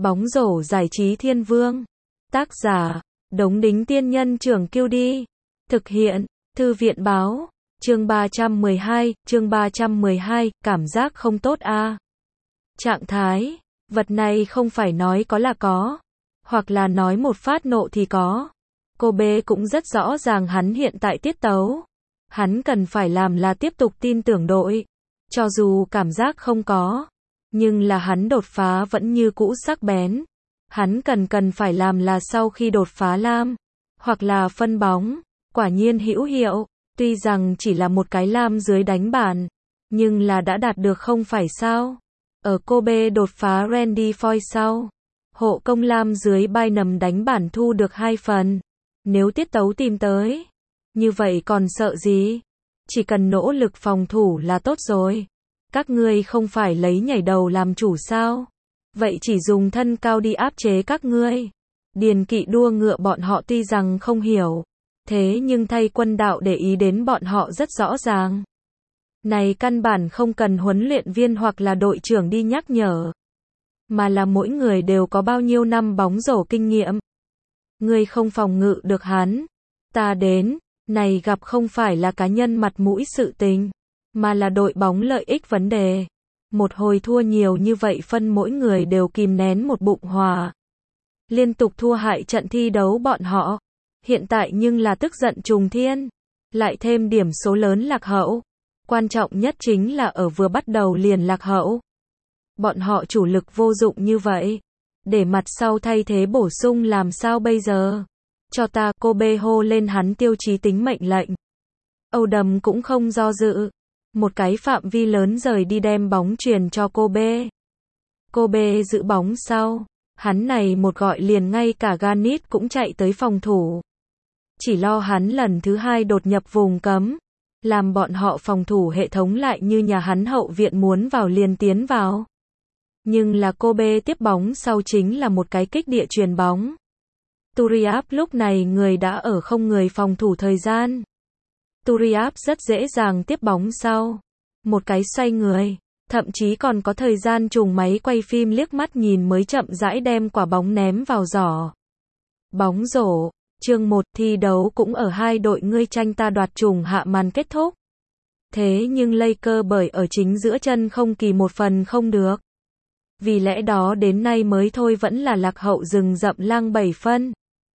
Bóng rổ giải trí thiên vương. Tác giả, Đống Đính Tiên Nhân Trưởng Kiêu Đi. Thực hiện, Thư viện Báo. Chương 312, cảm giác không tốt a. Trạng thái, vật này không phải nói có là có, hoặc là nói một phát nộ thì có. Cô B cũng rất rõ ràng hắn hiện tại tiết tấu. Hắn cần phải làm là tiếp tục tin tưởng đội. Cho dù cảm giác không có, nhưng là hắn đột phá vẫn như cũ sắc bén. Hắn cần phải làm là sau khi đột phá lam, hoặc là phân bóng, quả nhiên hữu hiệu. Tuy rằng chỉ là một cái lam dưới đánh bàn, nhưng là đã đạt được không phải sao. Ở Kobe đột phá Randy Foy sau, hộ công lam dưới Bynum đánh bản thu được 2 phần. Nếu tiết tấu tìm tới, như vậy còn sợ gì? Chỉ cần nỗ lực phòng thủ là tốt rồi. Các ngươi không phải lấy nhảy đầu làm chủ sao? Vậy chỉ dùng thân cao đi áp chế các ngươi. Điền kỵ đua ngựa bọn họ tuy rằng không hiểu, thế nhưng thay quân đạo để ý đến bọn họ rất rõ ràng. Này căn bản không cần huấn luyện viên hoặc là đội trưởng đi nhắc nhở, mà là mỗi người đều có bao nhiêu năm bóng rổ kinh nghiệm. Ngươi không phòng ngự được hắn, ta đến. Này gặp không phải là cá nhân mặt mũi sự tình, mà là đội bóng lợi ích vấn đề. Một hồi thua nhiều như vậy phân mỗi người đều kìm nén một bụng hỏa. Liên tục thua hại trận thi đấu bọn họ. Hiện tại nhưng là tức giận trùng thiên. Lại thêm điểm số lớn lạc hậu. Quan trọng nhất chính là ở vừa bắt đầu liền lạc hậu. Bọn họ chủ lực vô dụng như vậy. Để mặt sau thay thế bổ sung làm sao bây giờ? Cho ta, Kobe hô lên hắn tiêu chí tính mệnh lệnh. Âu Đầm cũng không do dự. Một cái phạm vi lớn rời đi đem bóng truyền cho Kobe. Kobe giữ bóng sau. Hắn này một gọi liền ngay cả Garnett cũng chạy tới phòng thủ. Chỉ lo hắn lần thứ 2 đột nhập vùng cấm. Làm bọn họ phòng thủ hệ thống lại như nhà hắn hậu viện muốn vào liền tiến vào. Nhưng là Kobe tiếp bóng sau chính là một cái kích địa truyền bóng. Turiaf lúc này người đã ở không người phòng thủ thời gian. Turiaf rất dễ dàng tiếp bóng sau. Một cái xoay người, thậm chí còn có thời gian trùng máy quay phim liếc mắt nhìn mới chậm rãi đem quả bóng ném vào giỏ. Bóng rổ, chương 1 thi đấu cũng ở hai đội ngươi tranh ta đoạt trùng hạ màn kết thúc. Thế nhưng Lakers bởi ở chính giữa chân không kỳ một phần không được. Vì lẽ đó đến nay mới thôi vẫn là lạc hậu rừng rậm lang 7 phân.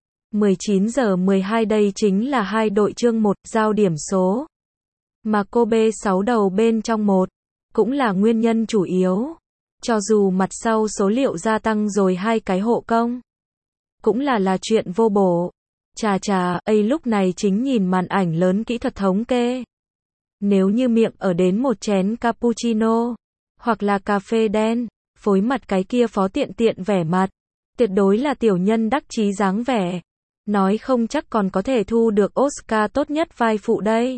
19:12 đây chính là hai đội chương 1 giao điểm số. Mà Kobe 6 đầu bên trong 1, cũng là nguyên nhân chủ yếu. Cho dù mặt sau số liệu gia tăng rồi 2 cái hộ công, cũng là chuyện vô bổ. Chà, lúc này chính nhìn màn ảnh lớn kỹ thuật thống kê. Nếu như miệng ở đến một chén cappuccino, hoặc là cà phê đen, phối mặt cái kia phó tiện vẻ mặt, tuyệt đối là tiểu nhân đắc chí dáng vẻ. Nói không chắc còn có thể thu được Oscar tốt nhất vai phụ đây.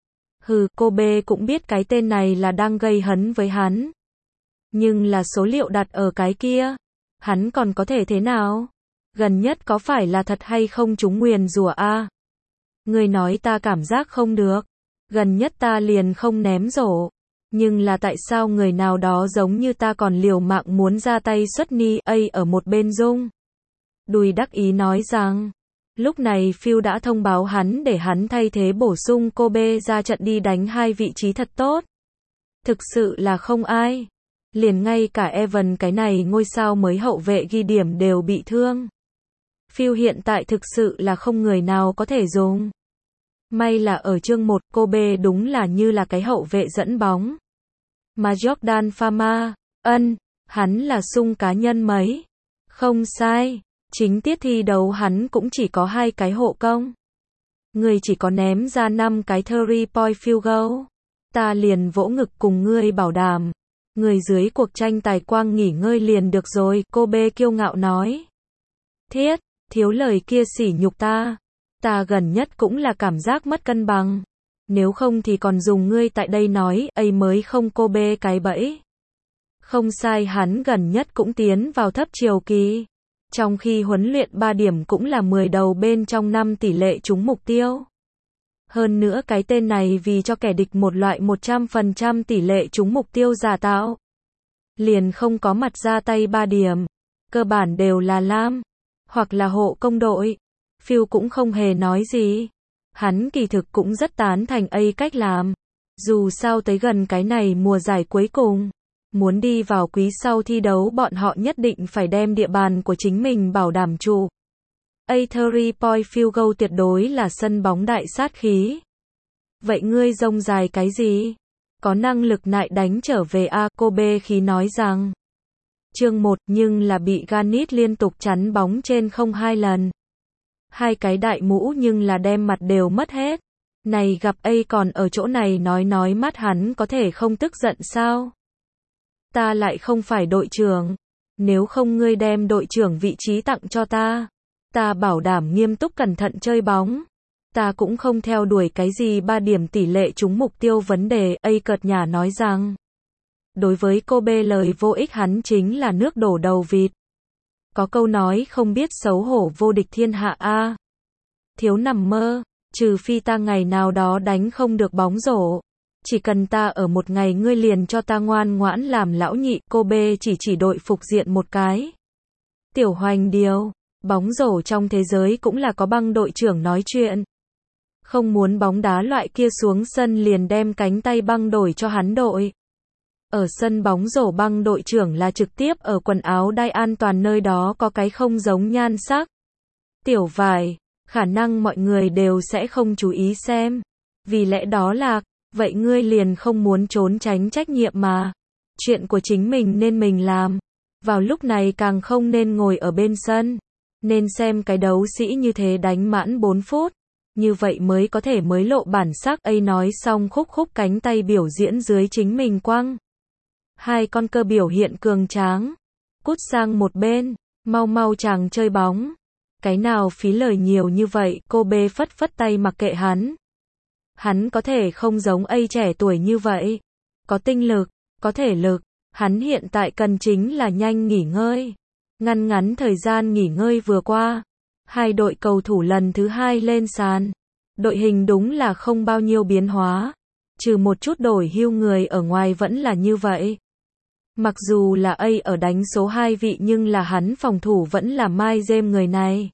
Kobe cũng biết cái tên này là đang gây hấn với hắn. Nhưng là số liệu đặt ở cái kia, hắn còn có thể thế nào? Gần nhất có phải là thật hay không chúng nguyền rủa a? Người nói ta cảm giác không được. Gần nhất ta liền không ném rổ. Nhưng là tại sao người nào đó giống như ta còn liều mạng muốn ra tay xuất ni A ở một bên dung. Đùi đắc ý nói rằng, lúc này Phil đã thông báo hắn để hắn thay thế bổ sung Kobe ra trận đi đánh 2 vị trí thật tốt. Thực sự là không ai. Liền ngay cả Evan cái này ngôi sao mới hậu vệ ghi điểm đều bị thương. Phil hiện tại thực sự là không người nào có thể dùng. May là ở chương 1 Kobe đúng là như là cái hậu vệ dẫn bóng. Mà Jordan Fama, hắn là sung cá nhân mấy. Không sai. Chính tiết thi đấu hắn cũng chỉ có 2 cái hộ công. Người chỉ có ném ra 5 cái 3-point field goal. Ta liền vỗ ngực cùng ngươi bảo đảm. Người dưới cuộc tranh tài quang nghỉ ngơi liền được rồi, Kobe kiêu ngạo nói. Thiết, thiếu lời kia sỉ nhục ta. Ta gần nhất cũng là cảm giác mất cân bằng. Nếu không thì còn dùng ngươi tại đây nói, mới không Kobe cái bẫy. Không sai hắn gần nhất cũng tiến vào thấp chiều kỳ. Trong khi huấn luyện 3 điểm cũng là 10 đầu bên trong 5 tỷ lệ trúng mục tiêu. Hơn nữa cái tên này vì cho kẻ địch một loại 100% tỷ lệ trúng mục tiêu giả tạo. Liền không có mặt ra tay 3 điểm. cơ bản đều là Lam, hoặc là hộ công đội. Phil cũng không hề nói gì. Hắn kỳ thực cũng rất tán thành A cách làm. Dù sao tới gần cái này mùa giải cuối cùng, muốn đi vào quý sau thi đấu bọn họ nhất định phải đem địa bàn của chính mình bảo đảm trụ. A 3-point field goal tuyệt đối là sân bóng đại sát khí. Vậy ngươi rông dài cái gì? Có năng lực nại đánh trở về a, Kobe khí nói rằng. Chương 1 nhưng là bị Garnett liên tục chắn bóng trên không 2 lần. Hai cái đại mũ nhưng là đem mặt đều mất hết. Này gặp A còn ở chỗ này nói mắt hắn có thể không tức giận sao? Ta lại không phải đội trưởng. Nếu không ngươi đem đội trưởng vị trí tặng cho ta. Ta bảo đảm nghiêm túc cẩn thận chơi bóng. Ta cũng không theo đuổi cái gì 3 điểm tỷ lệ trúng mục tiêu vấn đề. A cợt nhả nói rằng. Đối với Kobe lời vô ích hắn chính là nước đổ đầu vịt. Có câu nói không biết xấu hổ vô địch thiên hạ a. Thiếu nằm mơ, trừ phi ta ngày nào đó đánh không được bóng rổ. Chỉ cần ta ở một ngày ngươi liền cho ta ngoan ngoãn làm lão nhị. Kobe chỉ đội phục diện một cái. Tiểu Hoành điều, bóng rổ trong thế giới cũng là có băng đội trưởng nói chuyện. Không muốn bóng đá loại kia xuống sân liền đem cánh tay băng đổi cho hắn đội. Ở sân bóng rổ băng đội trưởng là trực tiếp ở quần áo đai an toàn nơi đó có cái không giống nhan sắc. Tiểu Vải, khả năng mọi người đều sẽ không chú ý xem. Vì lẽ đó là, vậy ngươi liền không muốn trốn tránh trách nhiệm mà. Chuyện của chính mình nên mình làm. Vào lúc này càng không nên ngồi ở bên sân. Nên xem cái đấu sĩ như thế đánh mãn 4 phút. Như vậy mới có thể mới lộ bản sắc. A nói xong khúc cánh tay biểu diễn dưới chính mình quăng. Hai con cơ biểu hiện cường tráng. Cút sang một bên, mau chàng chơi bóng. Cái nào phí lời nhiều như vậy, Kobe phất tay mặc kệ hắn. Hắn có thể không giống A trẻ tuổi như vậy. Có tinh lực, có thể lực. Hắn hiện tại cần chính là nhanh nghỉ ngơi. Ngắn thời gian nghỉ ngơi vừa qua. Hai đội cầu thủ lần thứ 2 lên sàn. Đội hình đúng là không bao nhiêu biến hóa. Trừ một chút đổi hưu người ở ngoài vẫn là như vậy. Mặc dù là A ở đánh số 2 vị nhưng là hắn phòng thủ vẫn là Mike James người này.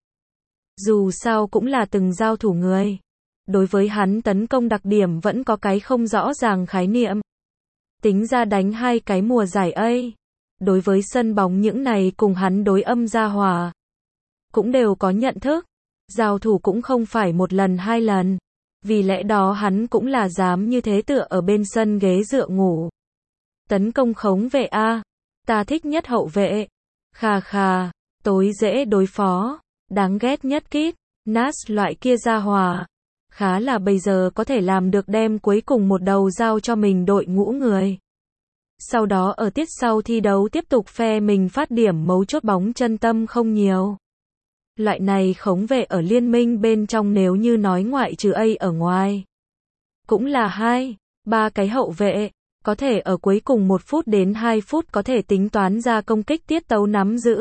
Dù sao cũng là từng giao thủ người. Đối với hắn tấn công đặc điểm vẫn có cái không rõ ràng khái niệm. Tính ra đánh 2 cái mùa giải A. Đối với sân bóng những này cùng hắn đối âm gia hòa. Cũng đều có nhận thức. Giao thủ cũng không phải 1 lần 2 lần. Vì lẽ đó hắn cũng là dám như thế tựa ở bên sân ghế dựa ngủ. Tấn công khống vệ a, ta thích nhất hậu vệ. Khà, tối dễ đối phó, đáng ghét nhất Kid, Nash loại kia ra hòa. Khá là bây giờ có thể làm được đem cuối cùng một đầu giao cho mình đội ngũ người. Sau đó ở tiết sau thi đấu tiếp tục phe mình phát điểm mấu chốt bóng chân tâm không nhiều. Loại này khống vệ ở liên minh bên trong nếu như nói ngoại trừ A ở ngoài. Cũng là 2-3 cái hậu vệ. Có thể ở cuối cùng 1 phút đến 2 phút có thể tính toán ra công kích tiết tấu nắm giữ.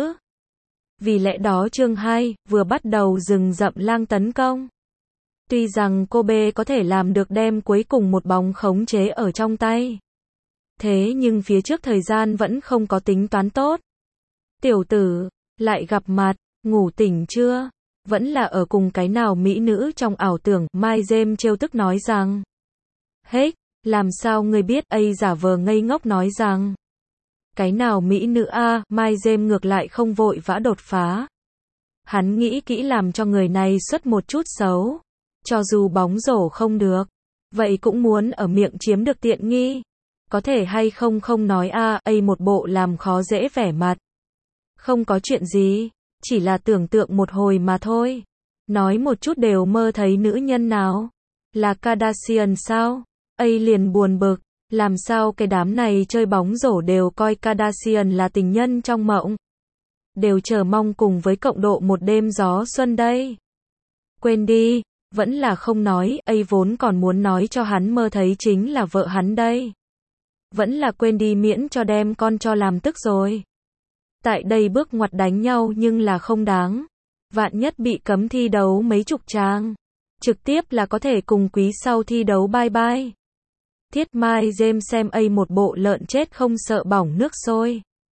Vì lẽ đó chương 2 vừa bắt đầu rừng rậm lang tấn công. Tuy rằng Kobe có thể làm được đem cuối cùng một bóng khống chế ở trong tay. Thế nhưng phía trước thời gian vẫn không có tính toán tốt. Tiểu tử, lại gặp mặt, ngủ tỉnh chưa? Vẫn là ở cùng cái nào mỹ nữ trong ảo tưởng, Mike James trêu tức nói rằng. Hết. Làm sao ngươi biết? A giả vờ ngây ngốc nói rằng. Cái nào mỹ nữ a? Mike James ngược lại không vội vã đột phá. Hắn nghĩ kỹ làm cho người này xuất một chút xấu. Cho dù bóng rổ không được. Vậy cũng muốn ở miệng chiếm được tiện nghi. Có thể hay không nói a? A một bộ làm khó dễ vẻ mặt. Không có chuyện gì. Chỉ là tưởng tượng một hồi mà thôi. Nói một chút đều mơ thấy nữ nhân nào. Là Kardashian sao? A liền buồn bực, làm sao cái đám này chơi bóng rổ đều coi Kardashian là tình nhân trong mộng. Đều chờ mong cùng với cộng độ một đêm gió xuân đây. Quên đi, vẫn là không nói, A vốn còn muốn nói cho hắn mơ thấy chính là vợ hắn đây. Vẫn là quên đi miễn cho đem con cho làm tức rồi. Tại đây bước ngoặt đánh nhau nhưng là không đáng. Vạn nhất bị cấm thi đấu mấy chục trang. Trực tiếp là có thể cùng quý sau thi đấu bye bye. Thiết Mike James xem A một bộ lợn chết không sợ bỏng nước sôi.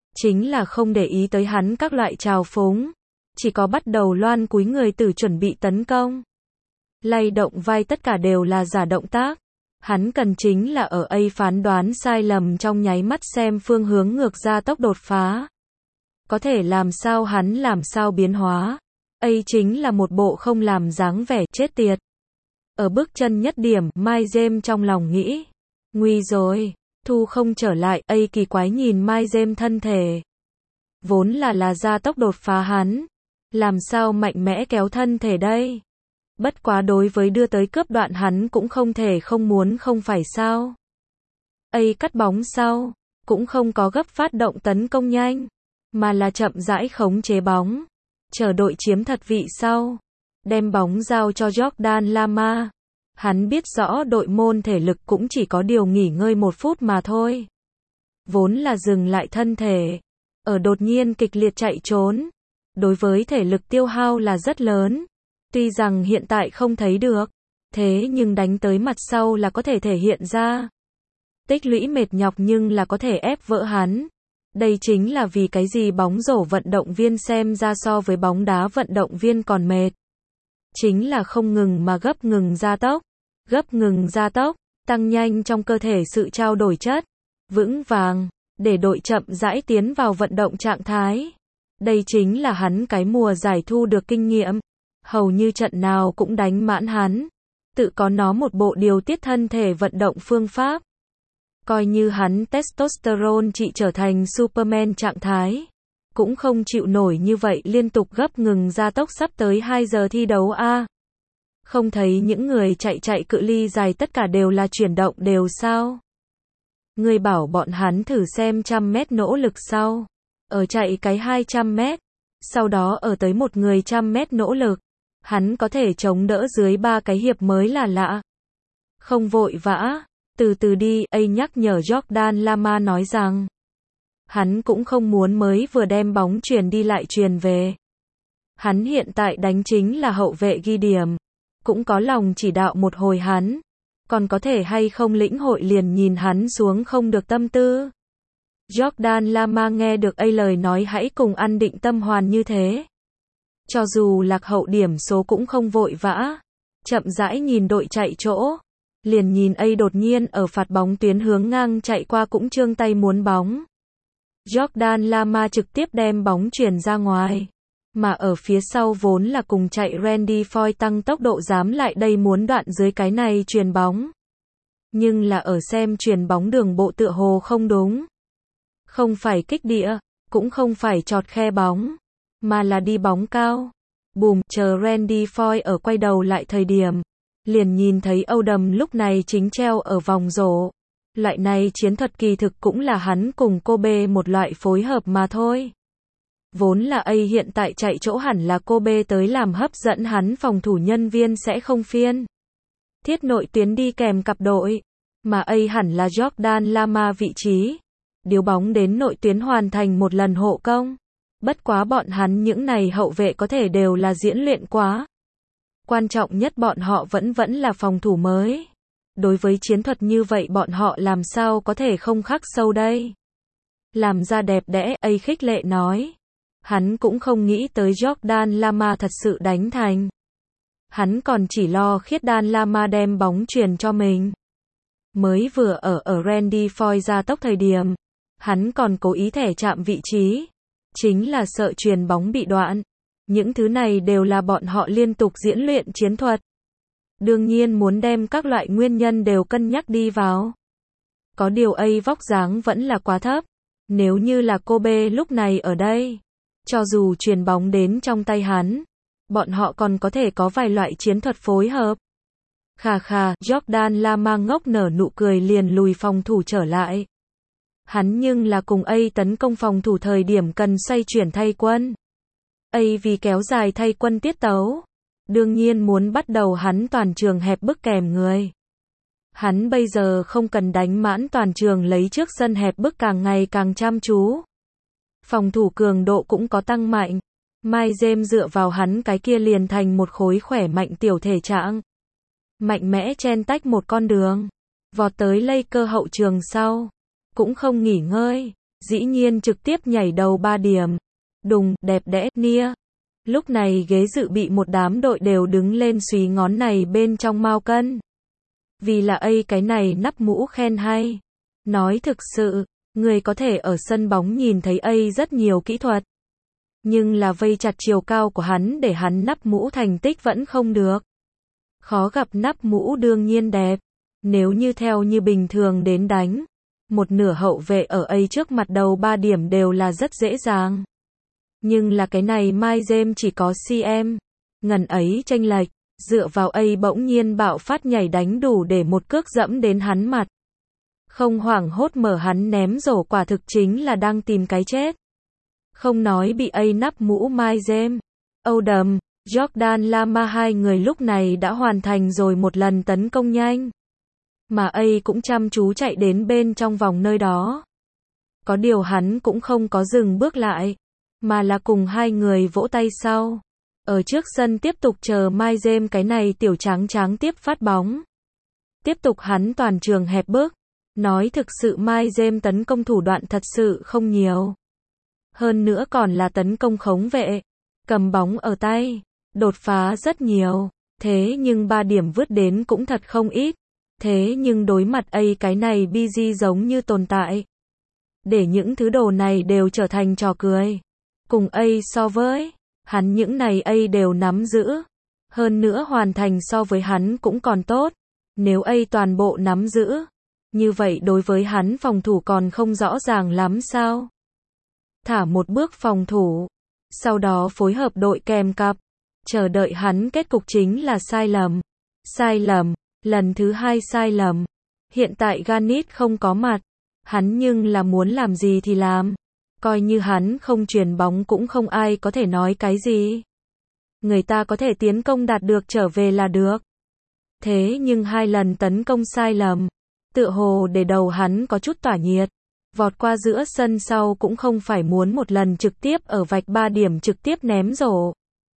chính là không để ý tới hắn các loại trào phúng, chỉ có bắt đầu loan cúi người từ chuẩn bị tấn công. Lay động vai tất cả đều là giả động tác. Hắn cần chính là ở A phán đoán sai lầm trong nháy mắt xem phương hướng ngược ra tốc đột phá. Có thể làm sao biến hóa. A chính là một bộ không làm dáng vẻ chết tiệt. Ở bước chân nhất điểm, Mai James trong lòng nghĩ. Nguy rồi, thu không trở lại. A kỳ quái nhìn Mai James thân thể. Vốn là ra tốc đột phá hắn. Làm sao mạnh mẽ kéo thân thể đây? Bất quá đối với đưa tới cướp đoạn hắn cũng không thể không muốn không phải sao. A cắt bóng sau, cũng không có gấp phát động tấn công nhanh, mà là chậm rãi khống chế bóng, chờ đội chiếm thật vị sau, đem bóng giao cho Jordan Lama. Hắn biết rõ đội môn thể lực cũng chỉ có điều nghỉ ngơi 1 phút mà thôi. Vốn là dừng lại thân thể, ở đột nhiên kịch liệt chạy trốn, đối với thể lực tiêu hao là rất lớn. Tuy rằng hiện tại không thấy được, thế nhưng đánh tới mặt sau là có thể thể hiện ra. Tích lũy mệt nhọc nhưng là có thể ép vỡ hắn. Đây chính là vì cái gì bóng rổ vận động viên xem ra so với bóng đá vận động viên còn mệt. Chính là không ngừng mà gấp ngừng gia tốc, tăng nhanh trong cơ thể sự trao đổi chất, vững vàng, để đội chậm rãi tiến vào vận động trạng thái. Đây chính là hắn cái mùa giải thu được kinh nghiệm. Hầu như trận nào cũng đánh mãn hắn. Tự có nó một bộ điều tiết thân thể vận động phương pháp. Coi như hắn testosterone chỉ trở thành Superman trạng thái. Cũng không chịu nổi như vậy liên tục gấp ngừng gia tốc sắp tới 2 giờ thi đấu a. Không thấy những người chạy cự ly dài tất cả đều là chuyển động đều sao? Người bảo bọn hắn thử xem 100 mét nỗ lực sau. Ở chạy cái 200 mét. Sau đó ở tới một người 100 mét nỗ lực. Hắn có thể chống đỡ dưới 3 cái hiệp mới là lạ. Không vội vã, từ từ đi. A nhắc nhở Jordan Lama nói rằng. Hắn cũng không muốn mới vừa đem bóng truyền đi lại truyền về. Hắn hiện tại đánh chính là hậu vệ ghi điểm. Cũng có lòng chỉ đạo một hồi hắn. Còn có thể hay không lĩnh hội liền nhìn hắn xuống không được tâm tư. Jordan Lama nghe được A lời nói hãy cùng ăn định tâm hoàn như thế. Cho dù lạc hậu điểm số cũng không vội vã. Chậm rãi nhìn đội chạy chỗ. Liền nhìn A đột nhiên ở phạt bóng tuyến hướng ngang chạy qua cũng trương tay muốn bóng. Jordan Lama trực tiếp đem bóng chuyển ra ngoài. Mà ở phía sau vốn là cùng chạy Randy Foy tăng tốc độ dám lại đây muốn đoạn dưới cái này chuyền bóng. Nhưng là ở xem chuyền bóng đường bộ tựa hồ không đúng. Không phải kích địa, cũng không phải chọt khe bóng, mà là đi bóng cao. Bùm, chờ Randy Foy ở quay đầu lại thời điểm. Liền nhìn thấy Odom lúc này chính treo ở vòng rổ. Loại này chiến thuật kỳ thực cũng là hắn cùng Kobe một loại phối hợp mà thôi. Vốn là A hiện tại chạy chỗ hẳn là Kobe tới làm hấp dẫn hắn phòng thủ nhân viên sẽ không phiên. Thiết nội tuyến đi kèm cặp đội. Mà A hẳn là Jordan Lama vị trí. Điếu bóng đến nội tuyến hoàn thành một lần hộ công. Bất quá bọn hắn những này hậu vệ có thể đều là diễn luyện quá. Quan trọng nhất bọn họ vẫn là phòng thủ mới. Đối với chiến thuật như vậy bọn họ làm sao có thể không khắc sâu đây. Làm ra đẹp đẽ, A khích lệ nói. Hắn cũng không nghĩ tới Jordan Lama thật sự đánh thành. Hắn còn chỉ lo Jordan Lama đem bóng truyền cho mình. Mới vừa ở Randy Foy ra tốc thời điểm. Hắn còn cố ý thẻ chạm vị trí. Chính là sợ truyền bóng bị đoạn. Những thứ này đều là bọn họ liên tục diễn luyện chiến thuật. Đương nhiên muốn đem các loại nguyên nhân đều cân nhắc đi vào. Có điều A vóc dáng vẫn là quá thấp. Nếu như là Kobe lúc này ở đây. Cho dù truyền bóng đến trong tay hắn. Bọn họ còn có thể có vài loại chiến thuật phối hợp. Khà khà, Jordan Lama ngốc nở nụ cười liền lùi phòng thủ trở lại. Hắn nhưng là cùng A tấn công phòng thủ thời điểm cần xoay chuyển thay quân. A vì kéo dài thay quân tiết tấu. Đương nhiên muốn bắt đầu hắn toàn trường hẹp bức kèm người. Hắn bây giờ không cần đánh mãn toàn trường lấy trước sân hẹp bức càng ngày càng chăm chú. Phòng thủ cường độ cũng có tăng mạnh. Mai James dựa vào hắn cái kia liền thành một khối khỏe mạnh tiểu thể trạng. Mạnh mẽ chen tách một con đường. Vọt tới Laker hậu trường sau. Cũng không nghỉ ngơi. dĩ nhiên trực tiếp nhảy đầu 3 điểm. Đùng, đẹp đẽ, nia. Lúc này ghế dự bị một đám đội đều đứng lên xùy ngón này bên trong mao cân. Vì là cái này nắp mũ khen hay. Nói thực sự, người có thể ở sân bóng nhìn thấy rất nhiều kỹ thuật. Nhưng là vây chặt chiều cao của hắn để hắn nắp mũ thành tích vẫn không được. Khó gặp nắp mũ đương nhiên đẹp. Nếu như theo như bình thường đến đánh, một nửa hậu vệ ở trước mặt đầu 3 điểm đều là rất dễ dàng. Nhưng là cái này Mai James chỉ có cm. Ngần ấy chênh lệch, dựa vào bỗng nhiên bạo phát nhảy đánh đủ để một cước dẫm đến hắn mặt. Không hoảng hốt mở hắn ném rổ quả thực chính là đang tìm cái chết. Không nói bị nắp mũ Mai James, Odom, Jordan Lama hai người lúc này đã hoàn thành rồi một lần tấn công nhanh. Mà cũng chăm chú chạy đến bên trong vòng nơi đó. Có điều hắn cũng không có dừng bước lại, mà là cùng hai người vỗ tay sau. Ở trước sân tiếp tục chờ Mai James cái này tiểu trắng trắng tiếp phát bóng. Tiếp tục hắn toàn trường hẹp bước. Nói thực sự Mai James tấn công thủ đoạn thật sự không nhiều. Hơn nữa còn là tấn công khống vệ. Cầm bóng ở tay. Đột phá rất nhiều. Thế nhưng 3 điểm vứt đến cũng thật không ít. Thế nhưng đối mặt cái này BG giống như tồn tại. Để những thứ đồ này đều trở thành trò cười. Cùng so với hắn những này đều nắm giữ. Hơn nữa hoàn thành so với hắn cũng còn tốt. Nếu toàn bộ nắm giữ. Như vậy đối với hắn phòng thủ còn không rõ ràng lắm sao? Thả một bước phòng thủ. Sau đó phối hợp đội kèm cặp. Chờ đợi hắn kết cục chính là sai lầm. Sai lầm. Lần thứ 2 sai lầm. Hiện tại Garnett không có mặt. Hắn nhưng là muốn làm gì thì làm. Coi như hắn không chuyền bóng cũng không ai có thể nói cái gì. Người ta có thể tiến công đạt được trở về là được. Thế nhưng 2 lần tấn công sai lầm. Tựa hồ để đầu hắn có chút tỏa nhiệt. Vọt qua giữa sân sau cũng không phải muốn một lần trực tiếp ở vạch 3 điểm trực tiếp ném rổ.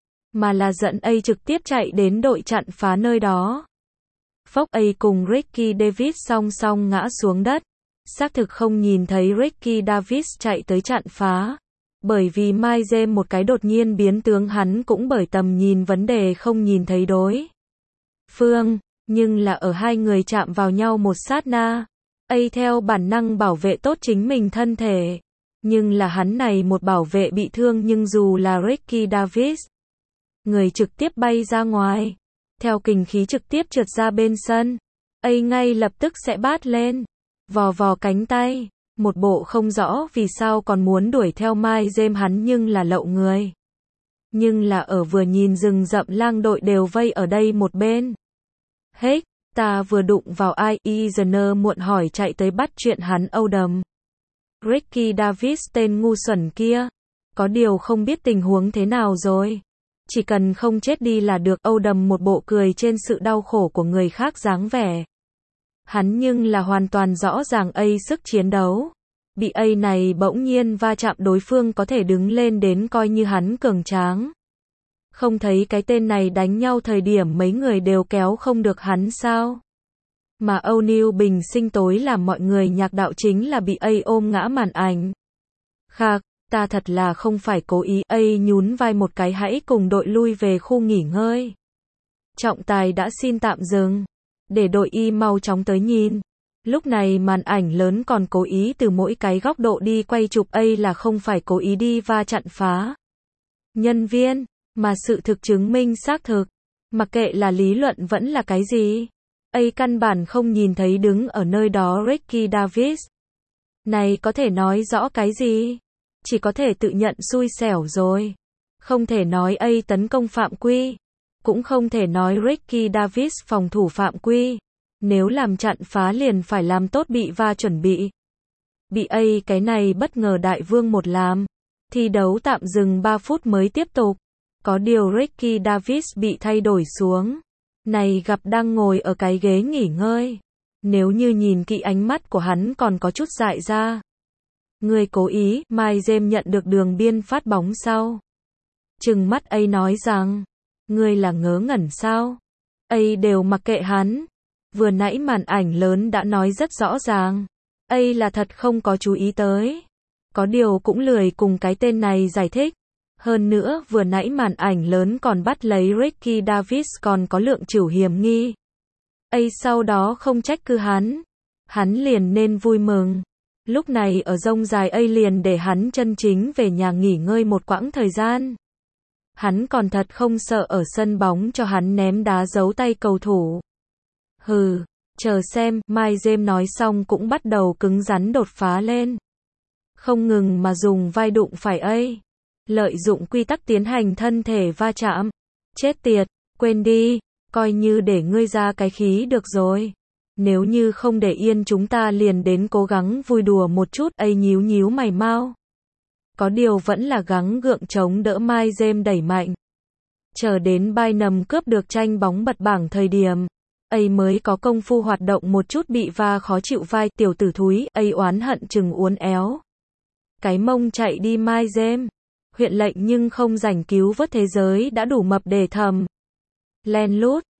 Mà là dẫn trực tiếp chạy đến đội chặn phá nơi đó. Fox cùng Ricky Davis song song ngã xuống đất. Xác thực không nhìn thấy Ricky Davis chạy tới chặn phá. Bởi vì Mai James một cái đột nhiên biến tướng hắn cũng bởi tầm nhìn vấn đề không nhìn thấy đối phương. Nhưng là ở hai người chạm vào nhau một sát na. Theo bản năng bảo vệ tốt chính mình thân thể. Nhưng là hắn này một bảo vệ bị thương nhưng dù là Ricky Davis. Người trực tiếp bay ra ngoài. Theo kình khí trực tiếp trượt ra bên sân. Ngay lập tức sẽ bát lên. Vò vò cánh tay. Một bộ không rõ vì sao còn muốn đuổi theo Mai James hắn nhưng là lậu người. Nhưng là ở vừa nhìn rừng rậm lang đội đều vây ở đây một bên. Hết, ta vừa đụng vào ai? Eisner muộn hỏi chạy tới bắt chuyện hắn Odom. Ricky Davis tên ngu xuẩn kia. Có điều không biết tình huống thế nào rồi. Chỉ cần không chết đi là được. Odom một bộ cười trên sự đau khổ của người khác dáng vẻ. Hắn nhưng là hoàn toàn rõ ràng sức chiến đấu. Bị này bỗng nhiên va chạm đối phương có thể đứng lên đến coi như hắn cường tráng. Không thấy cái tên này đánh nhau thời điểm mấy người đều kéo không được hắn sao? Mà O'Neal bình sinh tối làm mọi người nhạc đạo chính là bị ôm ngã màn ảnh. Khạc, ta thật là không phải cố ý. Nhún vai một cái hãy cùng đội lui về khu nghỉ ngơi. Trọng tài đã xin tạm dừng. Để đội mau chóng tới nhìn. Lúc này màn ảnh lớn còn cố ý từ mỗi cái góc độ đi quay chụp là không phải cố ý đi va chặn phá. Nhân viên, mà sự thực chứng minh xác thực. Mặc kệ là lý luận vẫn là cái gì. Căn bản không nhìn thấy đứng ở nơi đó Ricky Davis. Này có thể nói rõ cái gì? Chỉ có thể tự nhận xui xẻo rồi. Không thể nói tấn công phạm quy. Cũng không thể nói Ricky Davis phòng thủ phạm quy. Nếu làm chặn phá liền phải làm tốt bị va chuẩn bị. Bị cái này bất ngờ đại vương một làm. Thi đấu tạm dừng 3 phút mới tiếp tục. Có điều Ricky Davis bị thay đổi xuống. Này gặp đang ngồi ở cái ghế nghỉ ngơi. Nếu như nhìn kỹ ánh mắt của hắn còn có chút dại ra. Người cố ý, Mai James nhận được đường biên phát bóng sau. Trừng mắt nói rằng. Ngươi là ngớ ngẩn sao? Đều mặc kệ hắn. Vừa nãy màn ảnh lớn đã nói rất rõ ràng. Là thật không có chú ý tới. Có điều cũng lười cùng cái tên này giải thích. Hơn nữa vừa nãy màn ảnh lớn còn bắt lấy Ricky Davis còn có lượng chửu hiểm nghi. Sau đó không trách cứ hắn liền nên vui mừng. Lúc này ở rông dài liền để hắn chân chính về nhà nghỉ ngơi một quãng thời gian. Hắn còn thật không sợ ở sân bóng cho hắn ném đá giấu tay cầu thủ. Hừ, chờ xem, Mike James nói xong cũng bắt đầu cứng rắn đột phá lên. Không ngừng mà dùng vai đụng phải lợi dụng quy tắc tiến hành thân thể va chạm. Chết tiệt, quên đi, coi như để ngươi ra cái khí được rồi. Nếu như không để yên chúng ta liền đến cố gắng vui đùa một chút. Nhíu nhíu mày mau. Có điều vẫn là gắng gượng chống đỡ Mike James đẩy mạnh. Chờ đến Bynum cướp được tranh bóng bật bảng thời điểm mới có công phu hoạt động một chút bị va khó chịu vai. Tiểu tử thúi, oán hận chừng uốn éo cái mông chạy đi Mike James. Huyện lệnh nhưng không rảnh cứu vớt thế giới đã đủ mập để thầm len lút.